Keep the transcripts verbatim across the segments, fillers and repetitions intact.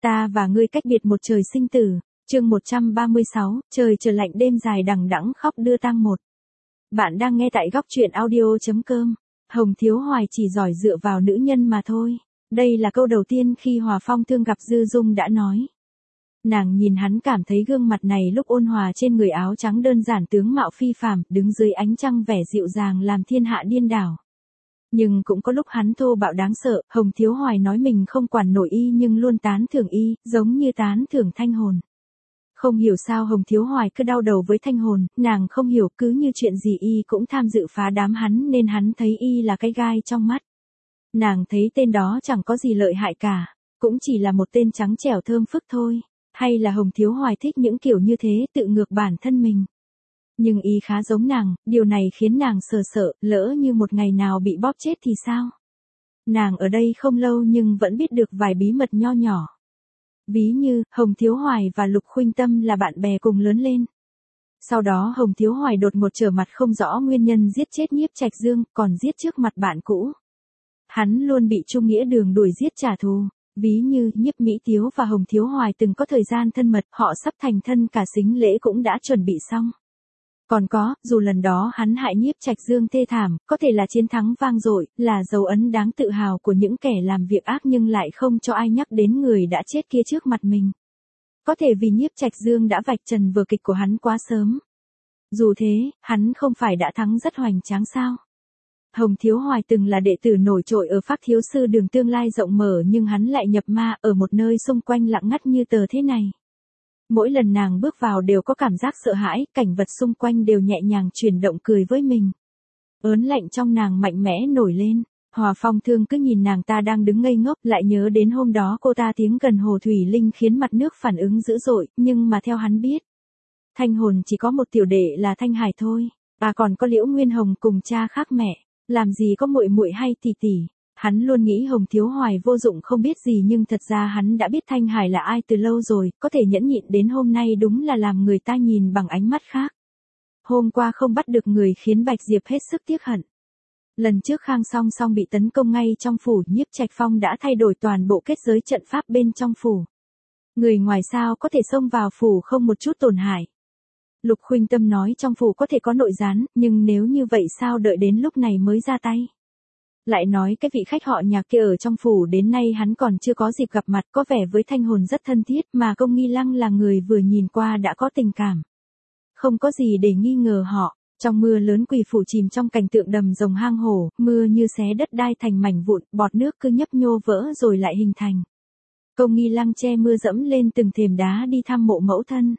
Ta và ngươi cách biệt một trời sinh tử, chương một trăm ba mươi sáu, trời trở lạnh đêm dài đằng đẵng khóc đưa tang một. Bạn đang nghe tại góc truyện audio.com. Hồng Thiếu Hoài chỉ giỏi dựa vào nữ nhân mà thôi. Đây là câu đầu tiên khi Hòa Phong Thương gặp Dư Dung đã nói. Nàng nhìn hắn cảm thấy gương mặt này lúc ôn hòa trên người áo trắng đơn giản tướng mạo phi phàm, đứng dưới ánh trăng vẻ dịu dàng làm thiên hạ điên đảo. Nhưng cũng có lúc hắn thô bạo đáng sợ, Hồng Thiếu Hoài nói mình không quản nổi y nhưng luôn tán thưởng y, giống như tán thưởng Thanh Hồn. Không hiểu sao Hồng Thiếu Hoài cứ đau đầu với Thanh Hồn, nàng không hiểu cứ như chuyện gì y cũng tham dự phá đám hắn nên hắn thấy y là cái gai trong mắt. Nàng thấy tên đó chẳng có gì lợi hại cả, cũng chỉ là một tên trắng trẻo thơm phức thôi, hay là Hồng Thiếu Hoài thích những kiểu như thế tự ngược bản thân mình. Nhưng y khá giống nàng, điều này khiến nàng sờ sợ, lỡ như một ngày nào bị bóp chết thì sao? Nàng ở đây không lâu nhưng vẫn biết được vài bí mật nho nhỏ. Ví như, Hồng Thiếu Hoài và Lục Khuynh Tâm là bạn bè cùng lớn lên. Sau đó Hồng Thiếu Hoài đột ngột trở mặt không rõ nguyên nhân giết chết Nhiếp Trạch Dương, còn giết trước mặt bạn cũ. Hắn luôn bị Trung Nghĩa Đường đuổi giết trả thù. Ví như, Nhiếp Mỹ Tiếu và Hồng Thiếu Hoài từng có thời gian thân mật, họ sắp thành thân cả sính lễ cũng đã chuẩn bị xong. Còn có, dù lần đó hắn hại Nhiếp Trạch Dương thê thảm, có thể là chiến thắng vang dội, là dấu ấn đáng tự hào của những kẻ làm việc ác nhưng lại không cho ai nhắc đến người đã chết kia trước mặt mình. Có thể vì Nhiếp Trạch Dương đã vạch trần vở kịch của hắn quá sớm. Dù thế, hắn không phải đã thắng rất hoành tráng sao? Hồng Thiếu Hoài từng là đệ tử nổi trội ở Phác Thiếu Sư Đường tương lai rộng mở nhưng hắn lại nhập ma ở một nơi xung quanh lặng ngắt như tờ thế này. Mỗi lần nàng bước vào đều có cảm giác sợ hãi, cảnh vật xung quanh đều nhẹ nhàng chuyển động cười với mình. Ớn lạnh trong nàng mạnh mẽ nổi lên, Hòa Phong Thương cứ nhìn nàng ta đang đứng ngây ngốc lại nhớ đến hôm đó cô ta tiếng gần Hồ Thủy Linh khiến mặt nước phản ứng dữ dội, nhưng mà theo hắn biết. Thanh Hồn chỉ có một tiểu đệ là Thanh Hải thôi, à còn có Liễu Nguyên Hồng cùng cha khác mẹ, làm gì có muội muội hay tỷ tỷ. Hắn luôn nghĩ Hồng Thiếu Hoài vô dụng không biết gì nhưng thật ra hắn đã biết Thanh Hải là ai từ lâu rồi, có thể nhẫn nhịn đến hôm nay đúng là làm người ta nhìn bằng ánh mắt khác. Hôm qua không bắt được người khiến Bạch Diệp hết sức tiếc hận. Lần trước Khang Song Song bị tấn công ngay trong phủ, Nhiếp Trạch Phong đã thay đổi toàn bộ kết giới trận pháp bên trong phủ. Người ngoài sao có thể xông vào phủ không một chút tổn hại. Lục Khuynh Tâm nói trong phủ có thể có nội gián, nhưng nếu như vậy sao đợi đến lúc này mới ra tay. Lại nói cái vị khách họ nhà kia ở trong phủ đến nay hắn còn chưa có dịp gặp mặt, có vẻ với Thanh Hồn rất thân thiết mà Công Nghi Lăng là người vừa nhìn qua đã có tình cảm. Không có gì để nghi ngờ họ, trong mưa lớn quỳ phủ chìm trong cảnh tượng đầm rồng hang hổ, mưa như xé đất đai thành mảnh vụn, bọt nước cứ nhấp nhô vỡ rồi lại hình thành. Công Nghi Lăng che mưa dẫm lên từng thềm đá đi thăm mộ mẫu thân.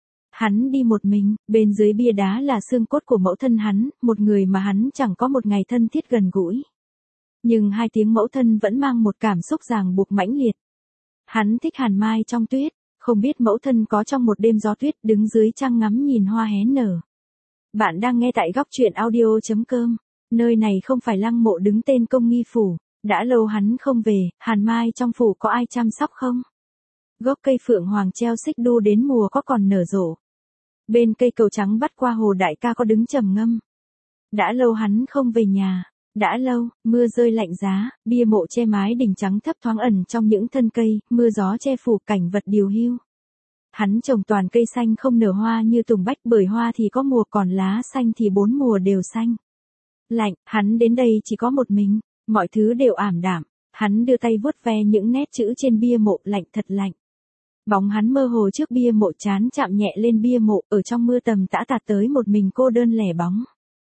Hắn đi một mình, bên dưới bia đá là xương cốt của mẫu thân hắn, một người mà hắn chẳng có một ngày thân thiết gần gũi. Nhưng hai tiếng mẫu thân vẫn mang một cảm xúc ràng buộc mãnh liệt. Hắn thích hàn mai trong tuyết, không biết mẫu thân có trong một đêm gió tuyết đứng dưới trăng ngắm nhìn hoa hé nở. Bạn đang nghe tại góc truyện audio.com, nơi này không phải lăng mộ đứng tên Công Nghi Phủ, đã lâu hắn không về, hàn mai trong phủ có ai chăm sóc không? Gốc cây phượng hoàng treo xích đu đến mùa có còn nở rộ. Bên cây cầu trắng bắt qua hồ đại ca có đứng trầm ngâm. Đã lâu hắn không về nhà. Đã lâu, mưa rơi lạnh giá, bia mộ che mái đỉnh trắng thấp thoáng ẩn trong những thân cây, mưa gió che phủ cảnh vật điều hưu. Hắn trồng toàn cây xanh không nở hoa như tùng bách bởi hoa thì có mùa còn lá xanh thì bốn mùa đều xanh. Lạnh, hắn đến đây chỉ có một mình, mọi thứ đều ảm đạm, hắn đưa tay vuốt ve những nét chữ trên bia mộ lạnh thật lạnh. Bóng hắn mơ hồ trước bia mộ chán chạm nhẹ lên bia mộ ở trong mưa tầm tã tạt tới một mình cô đơn lẻ bóng.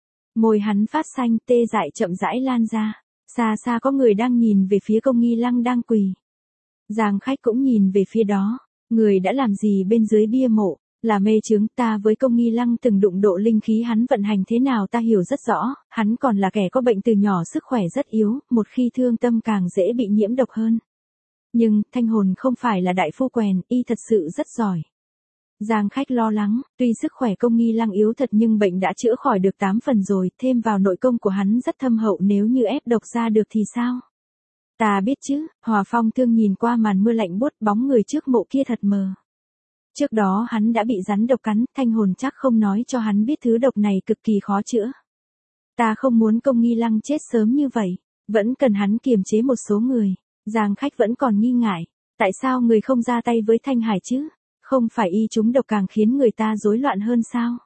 Môi hắn phát xanh tê dại chậm rãi lan ra, xa xa có người đang nhìn về phía Công Nghi Lăng đang quỳ. Giang Khách cũng nhìn về phía đó, người đã làm gì bên dưới bia mộ, là mê chướng ta với Công Nghi Lăng từng đụng độ linh khí hắn vận hành thế nào ta hiểu rất rõ, hắn còn là kẻ có bệnh từ nhỏ sức khỏe rất yếu, một khi thương tâm càng dễ bị nhiễm độc hơn. Nhưng, Thanh Hồn không phải là đại phu quèn, y thật sự rất giỏi. Giang Khách lo lắng, tuy sức khỏe Công Nghi Lăng yếu thật nhưng bệnh đã chữa khỏi được tám phần rồi, thêm vào nội công của hắn rất thâm hậu nếu như ép độc ra được thì sao? Ta biết chứ, Hòa Phong Thương nhìn qua màn mưa lạnh buốt bóng người trước mộ kia thật mờ. Trước đó hắn đã bị rắn độc cắn, Thanh Hồn chắc không nói cho hắn biết thứ độc này cực kỳ khó chữa. Ta không muốn Công Nghi Lăng chết sớm như vậy, vẫn cần hắn kiềm chế một số người. Giang Khách vẫn còn nghi ngại. Tại sao người không ra tay với Thanh Hải chứ? Không phải y trúng độc càng khiến người ta rối loạn hơn sao?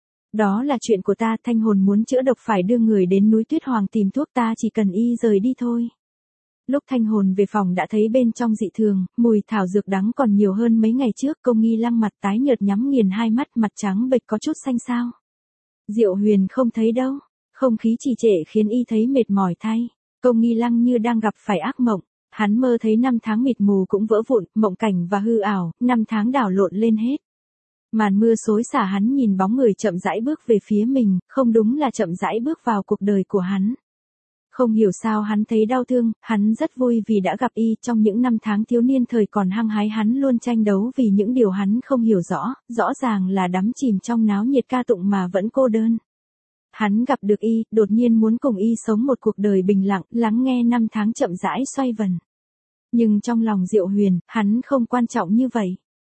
Đó là chuyện của ta, Thanh hồn muốn chữa độc phải đưa người đến núi Tuyết Hoàng tìm thuốc, ta chỉ cần y rời đi thôi. Lúc Thanh hồn về phòng đã thấy bên trong dị thường, mùi thảo dược đắng còn nhiều hơn mấy ngày trước. Công Nghi Lăng mặt tái nhợt nhắm nghiền hai mắt, mặt trắng bệch có chút xanh xao. Diệu Huyền không thấy đâu, không khí trì trệ khiến y thấy mệt mỏi thay. Công Nghi Lăng như đang gặp phải ác mộng, hắn mơ thấy năm tháng mịt mù cũng vỡ vụn, mộng cảnh và hư ảo, năm tháng đảo lộn lên hết. Màn mưa xối xả, hắn nhìn bóng người chậm rãi bước về phía mình, không đúng là chậm rãi bước vào cuộc đời của hắn. Không hiểu sao hắn thấy đau thương, hắn rất vui vì đã gặp y. Trong những năm tháng thiếu niên thời còn hăng hái, hắn luôn tranh đấu vì những điều hắn không hiểu rõ, rõ ràng là đắm chìm trong náo nhiệt ca tụng mà vẫn cô đơn. Hắn gặp được y, đột nhiên muốn cùng y sống một cuộc đời bình lặng, lắng nghe năm tháng chậm rãi xoay vần. Nhưng trong lòng Diệu Huyền, hắn không quan trọng như vậy.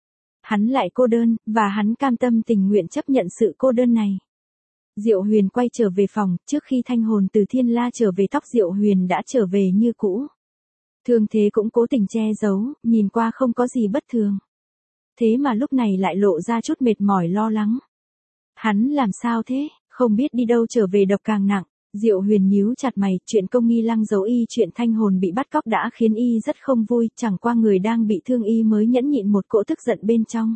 Hắn lại cô đơn, và hắn cam tâm tình nguyện chấp nhận sự cô đơn này. Diệu Huyền quay trở về phòng, trước khi Thanh hồn từ Thiên La trở về, tóc Diệu Huyền đã trở về như cũ. Thương thế cũng cố tình che giấu, nhìn qua không có gì bất thường. Thế mà lúc này lại lộ ra chút mệt mỏi lo lắng. Hắn làm sao thế, không biết đi đâu trở về độc càng nặng. Diệu Huyền nhíu chặt mày, chuyện Công Nghi Lăng giấu y, chuyện Thanh hồn bị bắt cóc đã khiến y rất không vui, chẳng qua người đang bị thương y mới nhẫn nhịn một cỗ tức giận bên trong.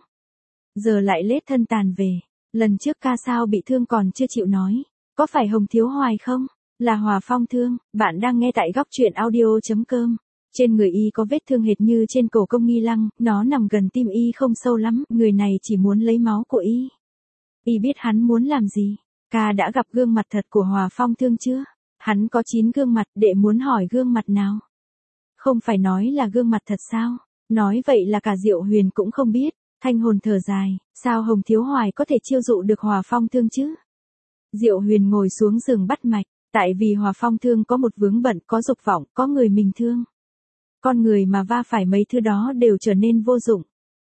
Giờ lại lết thân tàn về. Lần trước ca sao bị thương còn chưa chịu nói. Có phải Hồng Thiếu Hoài không? Là Hòa Phong thương. Bạn đang nghe tại góc truyện audio chấm com. Trên người y có vết thương hệt như trên cổ Công Nghi Lăng, nó nằm gần tim y không sâu lắm, người này chỉ muốn lấy máu của y. Y biết hắn muốn làm gì. Ca đã gặp gương mặt thật của Hòa Phong thương chưa? Hắn có chín gương mặt, đệ muốn hỏi gương mặt nào? Không phải nói là gương mặt thật sao? Nói vậy là cả Diệu Huyền cũng không biết. Thanh hồn thở dài, sao Hồng Thiếu Hoài có thể chiêu dụ được Hòa Phong thương chứ? Diệu Huyền ngồi xuống giường bắt mạch, tại vì Hòa Phong thương có một vướng bận, có dục vọng, có người mình thương. Con người mà va phải mấy thứ đó đều trở nên vô dụng.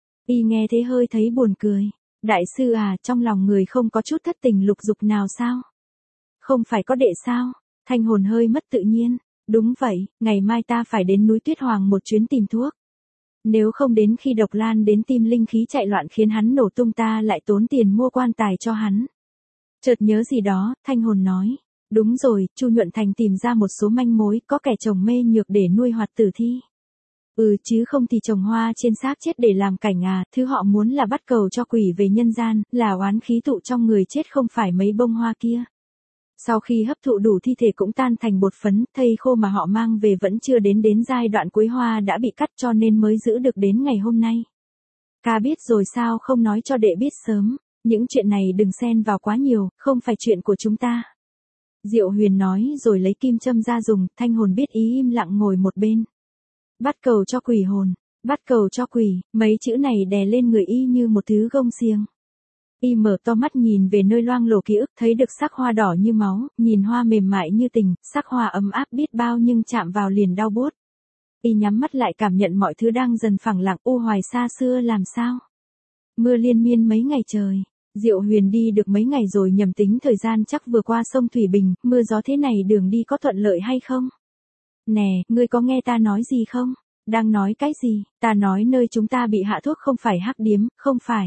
Y nghe thế hơi thấy buồn cười. Đại sư à, trong lòng người không có chút thất tình lục dục nào sao? Không phải có đệ sao? Thanh hồn hơi mất tự nhiên. Đúng vậy, ngày mai ta phải đến núi Tuyết Hoàng một chuyến tìm thuốc. Nếu không đến khi độc lan đến tim, linh khí chạy loạn khiến hắn nổ tung, ta lại tốn tiền mua quan tài cho hắn. Chợt nhớ gì đó, Thanh hồn nói. Đúng rồi, Chu Nhuận Thành tìm ra một số manh mối, có kẻ trồng mê nhược để nuôi hoạt tử thi. Ừ chứ không thì trồng hoa trên xác chết để làm cảnh à, thứ họ muốn là bắt cầu cho quỷ về nhân gian, là oán khí tụ trong người chết, không phải mấy bông hoa kia. Sau khi hấp thụ đủ, thi thể cũng tan thành bột phấn, thây khô mà họ mang về vẫn chưa đến đến giai đoạn cuối, hoa đã bị cắt, cho nên mới giữ được đến ngày hôm nay. Ca biết rồi sao không nói cho đệ biết sớm, những chuyện này đừng xen vào quá nhiều, không phải chuyện của chúng ta. Diệu Huyền nói rồi lấy kim châm ra dùng. Thanh hồn biết ý, im lặng ngồi một bên. Bắt cầu cho quỷ hồn, bắt cầu cho quỷ, mấy chữ này đè lên người y như một thứ gông xiềng. Y mở to mắt nhìn về nơi loang lổ ký ức, thấy được sắc hoa đỏ như máu, nhìn hoa mềm mại như tình, sắc hoa ấm áp biết bao nhưng chạm vào liền đau buốt. Y nhắm mắt lại cảm nhận mọi thứ đang dần phẳng lặng. U Hoài xa xưa làm sao? Mưa liên miên mấy ngày trời. Diệu Huyền đi được mấy ngày rồi, nhầm tính thời gian chắc vừa qua sông Thủy Bình, mưa gió thế này đường đi có thuận lợi hay không? Nè, ngươi có nghe ta nói gì không? Đang nói cái gì? Ta nói nơi chúng ta bị hạ thuốc không phải hắc điếm, không phải.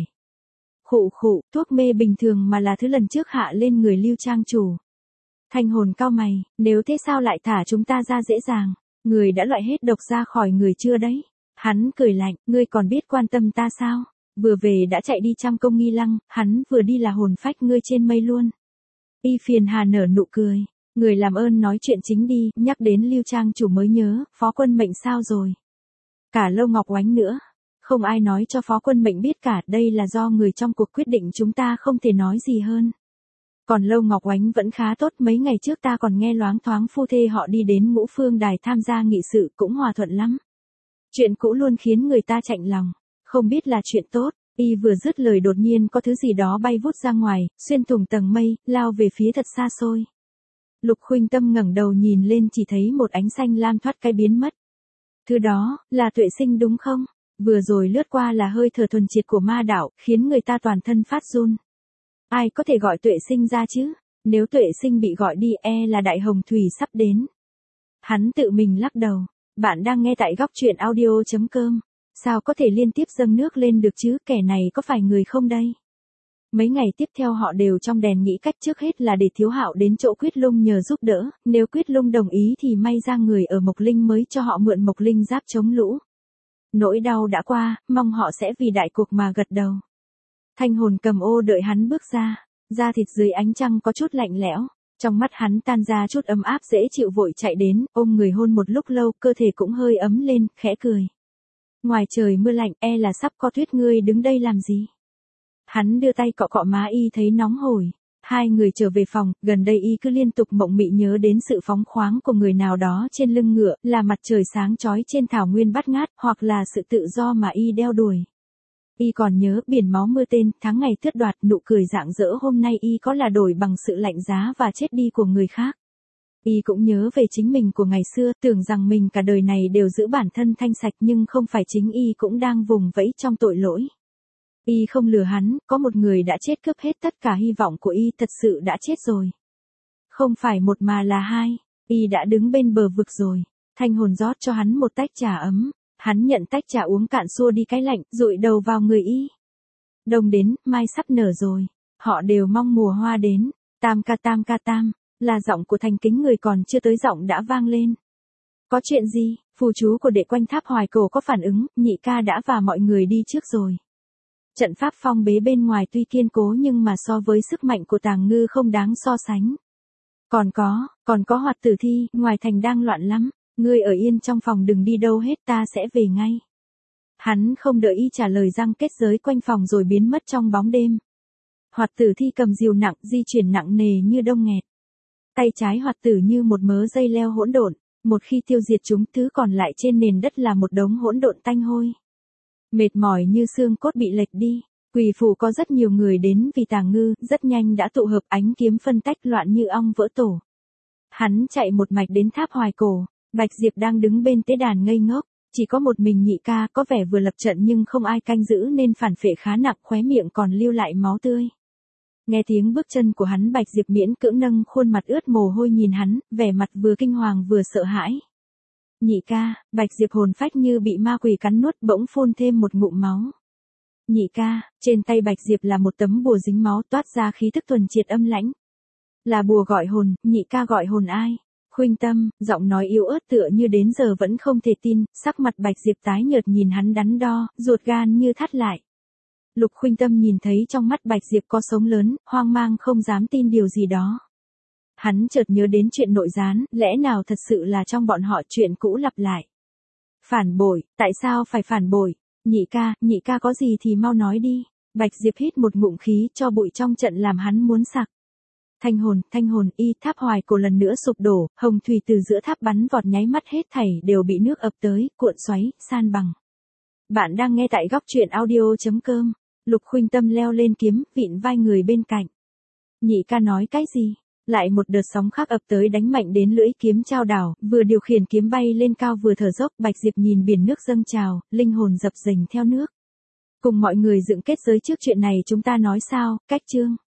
Khụ khụ, thuốc mê bình thường mà là thứ lần trước hạ lên người Lưu Trang chủ. Thanh hồn cau mày, nếu thế sao lại thả chúng ta ra dễ dàng? Người đã loại hết độc ra khỏi người chưa đấy? Hắn cười lạnh, ngươi còn biết quan tâm ta sao? Vừa về đã chạy đi chăm Công Nghi Lăng, hắn vừa đi là hồn phách ngươi trên mây luôn. Y phiền hà nở nụ cười. Người làm ơn nói chuyện chính đi, nhắc đến Lưu Trang chủ mới nhớ, Phó Quân Mệnh sao rồi? Cả Lâu Ngọc Oánh nữa. Không ai nói cho Phó Quân Mệnh biết cả, đây là do người trong cuộc quyết định, chúng ta không thể nói gì hơn. Còn Lâu Ngọc Oánh vẫn khá tốt, mấy ngày trước ta còn nghe loáng thoáng phu thê họ đi đến Ngũ Phương Đài tham gia nghị sự, cũng hòa thuận lắm. Chuyện cũ luôn khiến người ta chạnh lòng, không biết là chuyện tốt. Y vừa dứt lời đột nhiên có thứ gì đó bay vút ra ngoài, xuyên thủng tầng mây, lao về phía thật xa xôi. Lục Khuynh Tâm ngẩng đầu nhìn lên, chỉ thấy một ánh xanh lam thoát cái biến mất. Thứ đó, là Tuệ Sinh đúng không? Vừa rồi lướt qua là hơi thở thuần triệt của ma đạo, khiến người ta toàn thân phát run. Ai có thể gọi Tuệ Sinh ra chứ? Nếu Tuệ Sinh bị gọi đi, e là đại hồng thủy sắp đến. Hắn tự mình lắc đầu. Bạn đang nghe tại góc truyện audio chấm com. Sao có thể liên tiếp dâng nước lên được chứ, kẻ này có phải người không đây? Mấy ngày tiếp theo họ đều trong đèn nghĩ cách, trước hết là để Thiếu Hạo đến chỗ Quyết Lung nhờ giúp đỡ, nếu Quyết Lung đồng ý thì may ra người ở Mộc Linh mới cho họ mượn Mộc Linh giáp chống lũ. Nỗi đau đã qua, mong họ sẽ vì đại cuộc mà gật đầu. Thanh Hồn cầm ô đợi hắn bước ra, da thịt dưới ánh trăng có chút lạnh lẽo, trong mắt hắn tan ra chút ấm áp dễ chịu, vội chạy đến, ôm người hôn một lúc lâu, cơ thể cũng hơi ấm lên, khẽ cười. Ngoài trời mưa lạnh, e là sắp có tuyết, ngươi đứng đây làm gì? Hắn đưa tay cọ cọ má y thấy nóng hổi. Hai người trở về phòng, gần đây y cứ liên tục mộng mị nhớ đến sự phóng khoáng của người nào đó trên lưng ngựa, là mặt trời sáng chói trên thảo nguyên bát ngát, hoặc là sự tự do mà y đeo đuổi. Y còn nhớ biển máu mưa tên, tháng ngày tước đoạt, nụ cười rạng rỡ hôm nay y có là đổi bằng sự lạnh giá và chết đi của người khác. Y cũng nhớ về chính mình của ngày xưa, tưởng rằng mình cả đời này đều giữ bản thân thanh sạch, nhưng không phải, chính y cũng đang vùng vẫy trong tội lỗi. Y không lừa hắn, có một người đã chết cướp hết tất cả hy vọng của y, thật sự đã chết rồi. Không phải một mà là hai, y đã đứng bên bờ vực rồi. Thanh Hồn rót cho hắn một tách trà ấm, hắn nhận tách trà uống cạn, xua đi cái lạnh, dụi đầu vào người y. Đông đến, mai sắp nở rồi, họ đều mong mùa hoa đến, tam ca tam ca tam, là giọng của Thành Kính, người còn chưa tới giọng đã vang lên. Có chuyện gì? Phù chú của đệ quanh tháp Hoài Cổ có phản ứng, nhị ca đã và mọi người đi trước rồi. Trận pháp phong bế bên ngoài tuy kiên cố nhưng mà so với sức mạnh của Tàng Ngư không đáng so sánh. Còn có, còn có Hoạt Tử Thi, ngoài thành đang loạn lắm, ngươi ở yên trong phòng đừng đi đâu hết, ta sẽ về ngay. Hắn không đợi y trả lời, răng kết giới quanh phòng rồi biến mất trong bóng đêm. Hoạt Tử Thi cầm diều nặng, di chuyển nặng nề như đông nghẹt. Tay trái Hoạt Tử như một mớ dây leo hỗn độn, một khi tiêu diệt chúng, thứ còn lại trên nền đất là một đống hỗn độn tanh hôi. Mệt mỏi như xương cốt bị lệch đi, quỷ phủ có rất nhiều người đến vì Tàng Ngư, rất nhanh đã tụ hợp, ánh kiếm phân tách loạn như ong vỡ tổ. Hắn chạy một mạch đến tháp Hoài Cổ, Bạch Diệp đang đứng bên tế đàn ngây ngốc, chỉ có một mình nhị ca, có vẻ vừa lập trận nhưng không ai canh giữ nên phản phệ khá nặng, khóe miệng còn lưu lại máu tươi. Nghe tiếng bước chân của hắn, Bạch Diệp miễn cưỡng nâng khuôn mặt ướt mồ hôi nhìn hắn, vẻ mặt vừa kinh hoàng vừa sợ hãi. Nhị ca, Bạch Diệp hồn phách như bị ma quỷ cắn nuốt, bỗng phun thêm một ngụm máu. Nhị ca, trên tay Bạch Diệp là một tấm bùa dính máu, toát ra khí tức thuần triệt âm lãnh. Là bùa gọi hồn, nhị ca gọi hồn ai? Khuynh Tâm, giọng nói yếu ớt tựa như đến giờ vẫn không thể tin, sắc mặt Bạch Diệp tái nhợt nhìn hắn đắn đo, ruột gan như thắt lại. Lục Khuynh Tâm nhìn thấy trong mắt Bạch Diệp có sống lớn, hoang mang không dám tin điều gì đó. Hắn chợt nhớ đến chuyện nội gián, lẽ nào thật sự là trong bọn họ chuyện cũ lặp lại. Phản bội, tại sao phải phản bội? Nhị ca, nhị ca có gì thì mau nói đi. Bạch Diệp hít một ngụm khí, cho bụi trong trận làm hắn muốn sặc. Thanh hồn, thanh hồn, y, tháp Hoài Cổ lần nữa sụp đổ, hồng thủy từ giữa tháp bắn vọt, nháy mắt hết thảy đều bị nước ập tới, cuộn xoáy, san bằng. Bạn đang nghe tại góc truyện audio chấm com. Lục Khuynh Tâm leo lên kiếm, vịn vai người bên cạnh. Nhị ca nói cái gì? Lại một đợt sóng khác ập tới đánh mạnh đến lưỡi kiếm trao đảo, vừa điều khiển kiếm bay lên cao vừa thở dốc. Bạch Diệp nhìn biển nước dâng trào, linh hồn dập dềnh theo nước. Cùng mọi người dựng kết giới trước chuyện này chúng ta nói sao, cách chương.